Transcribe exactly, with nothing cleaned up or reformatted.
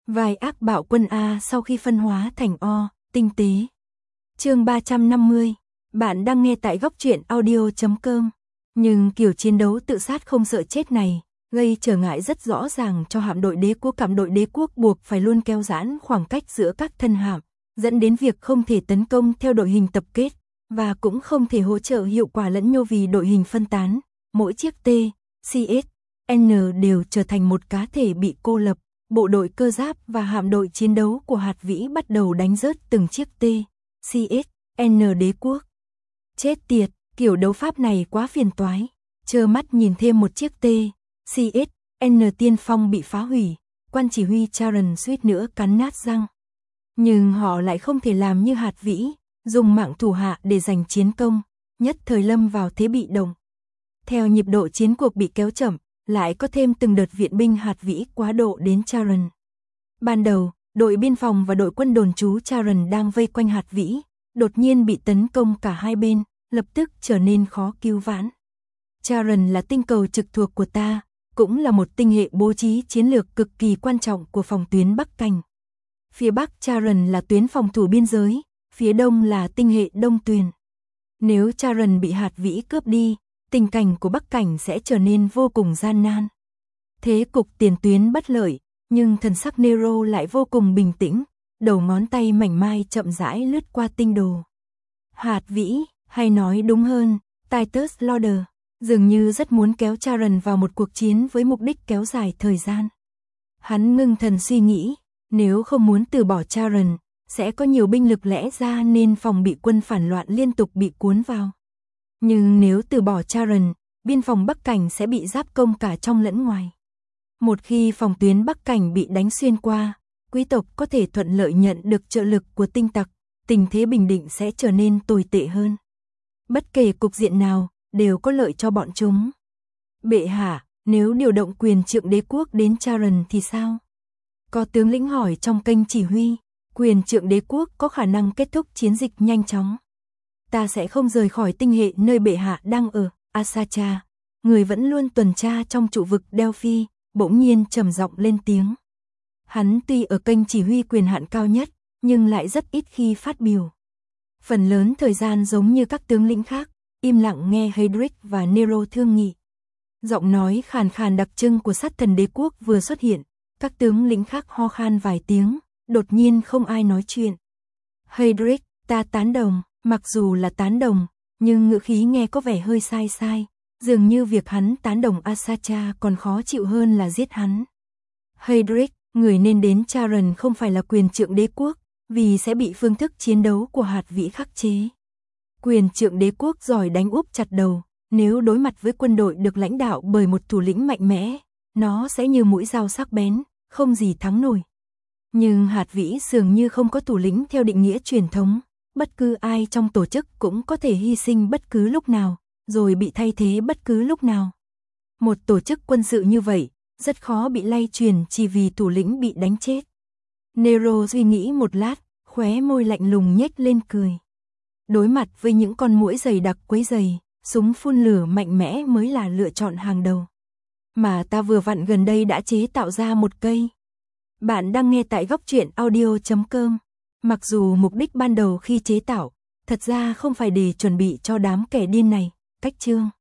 Vai ác bạo quân A sau khi phân hóa thành O, tinh tế. Chương ba trăm năm mươi. Bạn đang nghe tại góc truyện audio chấm com. Nhưng kiểu chiến đấu tự sát không sợ chết này, gây trở ngại rất rõ ràng cho hạm đội đế quốc. Hạm đội đế quốc buộc phải luôn kéo giãn khoảng cách giữa các thân hạm, dẫn đến việc không thể tấn công theo đội hình tập kết, và cũng không thể hỗ trợ hiệu quả lẫn nhau vì đội hình phân tán. Mỗi chiếc T, xê ét, N đều trở thành một cá thể bị cô lập. Bộ đội cơ giáp và hạm đội chiến đấu của Hạt Vĩ bắt đầu đánh rớt từng chiếc T, xê ét, N đế quốc. Chết tiệt, kiểu đấu pháp này quá phiền toái. Trơ mắt nhìn thêm một chiếc T, xê ét, N tiên phong bị phá hủy, quan chỉ huy Charon suýt nữa cắn nát răng. Nhưng họ lại không thể làm như Hạt Vĩ, dùng mạng thủ hạ để giành chiến công, nhất thời lâm vào thế bị động. Theo nhịp độ chiến cuộc bị kéo chậm, lại có thêm từng đợt viện binh Hạt Vĩ quá độ đến Charon. Ban đầu, đội biên phòng và đội quân đồn trú Charon đang vây quanh Hạt Vĩ, đột nhiên bị tấn công cả hai bên, lập tức trở nên khó cứu vãn. Charon là tinh cầu trực thuộc của ta, cũng là một tinh hệ bố trí chiến lược cực kỳ quan trọng của phòng tuyến Bắc Cảnh. Phía Bắc Charon là tuyến phòng thủ biên giới, phía Đông là tinh hệ Đông Tuyền. Nếu Charon bị Hạt Vĩ cướp đi, tình cảnh của Bắc Cảnh sẽ trở nên vô cùng gian nan. Thế cục tiền tuyến bất lợi, nhưng thần sắc Nero lại vô cùng bình tĩnh, đầu ngón tay mảnh mai chậm rãi lướt qua tinh đồ. Hạt Vĩ, hay nói đúng hơn, Titus Lauder, dường như rất muốn kéo Charon vào một cuộc chiến với mục đích kéo dài thời gian. Hắn ngưng thần suy nghĩ, nếu không muốn từ bỏ Charon, sẽ có nhiều binh lực lẽ ra nên phòng bị quân phản loạn liên tục bị cuốn vào. Nhưng nếu từ bỏ Charon, biên phòng Bắc Cảnh sẽ bị giáp công cả trong lẫn ngoài. Một khi phòng tuyến Bắc Cảnh bị đánh xuyên qua, quý tộc có thể thuận lợi nhận được trợ lực của tinh tặc, tình thế bình định sẽ trở nên tồi tệ hơn. Bất kể cục diện nào, đều có lợi cho bọn chúng. Bệ hạ, nếu điều động quyền trượng đế quốc đến Charon thì sao? Có tướng lĩnh hỏi trong kênh chỉ huy, quyền trượng đế quốc có khả năng kết thúc chiến dịch nhanh chóng. Ta sẽ không rời khỏi tinh hệ nơi bệ hạ đang ở, Asacha, người vẫn luôn tuần tra trong trụ vực Delphi, bỗng nhiên trầm giọng lên tiếng. Hắn tuy ở kênh chỉ huy quyền hạn cao nhất, nhưng lại rất ít khi phát biểu. Phần lớn thời gian giống như các tướng lĩnh khác, im lặng nghe Heydrich và Nero thương nghị. Giọng nói khàn khàn đặc trưng của sát thần đế quốc vừa xuất hiện, các tướng lĩnh khác ho khan vài tiếng, đột nhiên không ai nói chuyện. Heydrich, ta tán đồng. Mặc dù là tán đồng, nhưng ngữ khí nghe có vẻ hơi sai sai, dường như việc hắn tán đồng Asacha còn khó chịu hơn là giết hắn. Heydrich, người nên đến Charon không phải là quyền trượng đế quốc, vì sẽ bị phương thức chiến đấu của Hạt Vĩ khắc chế. Quyền trượng đế quốc giỏi đánh úp chặt đầu, nếu đối mặt với quân đội được lãnh đạo bởi một thủ lĩnh mạnh mẽ, nó sẽ như mũi dao sắc bén, không gì thắng nổi. Nhưng Hạt Vĩ dường như không có thủ lĩnh theo định nghĩa truyền thống. Bất cứ ai trong tổ chức cũng có thể hy sinh bất cứ lúc nào, rồi bị thay thế bất cứ lúc nào. Một tổ chức quân sự như vậy, rất khó bị lay truyền chỉ vì thủ lĩnh bị đánh chết. Nero suy nghĩ một lát, khóe môi lạnh lùng nhếch lên cười. Đối mặt với những con muỗi dày đặc quấy dày, súng phun lửa mạnh mẽ mới là lựa chọn hàng đầu. Mà ta vừa vặn gần đây đã chế tạo ra một cây. Bạn đang nghe tại góc truyện audio chấm com. Mặc dù mục đích ban đầu khi chế tạo, thật ra không phải để chuẩn bị cho đám kẻ điên này, cách chương.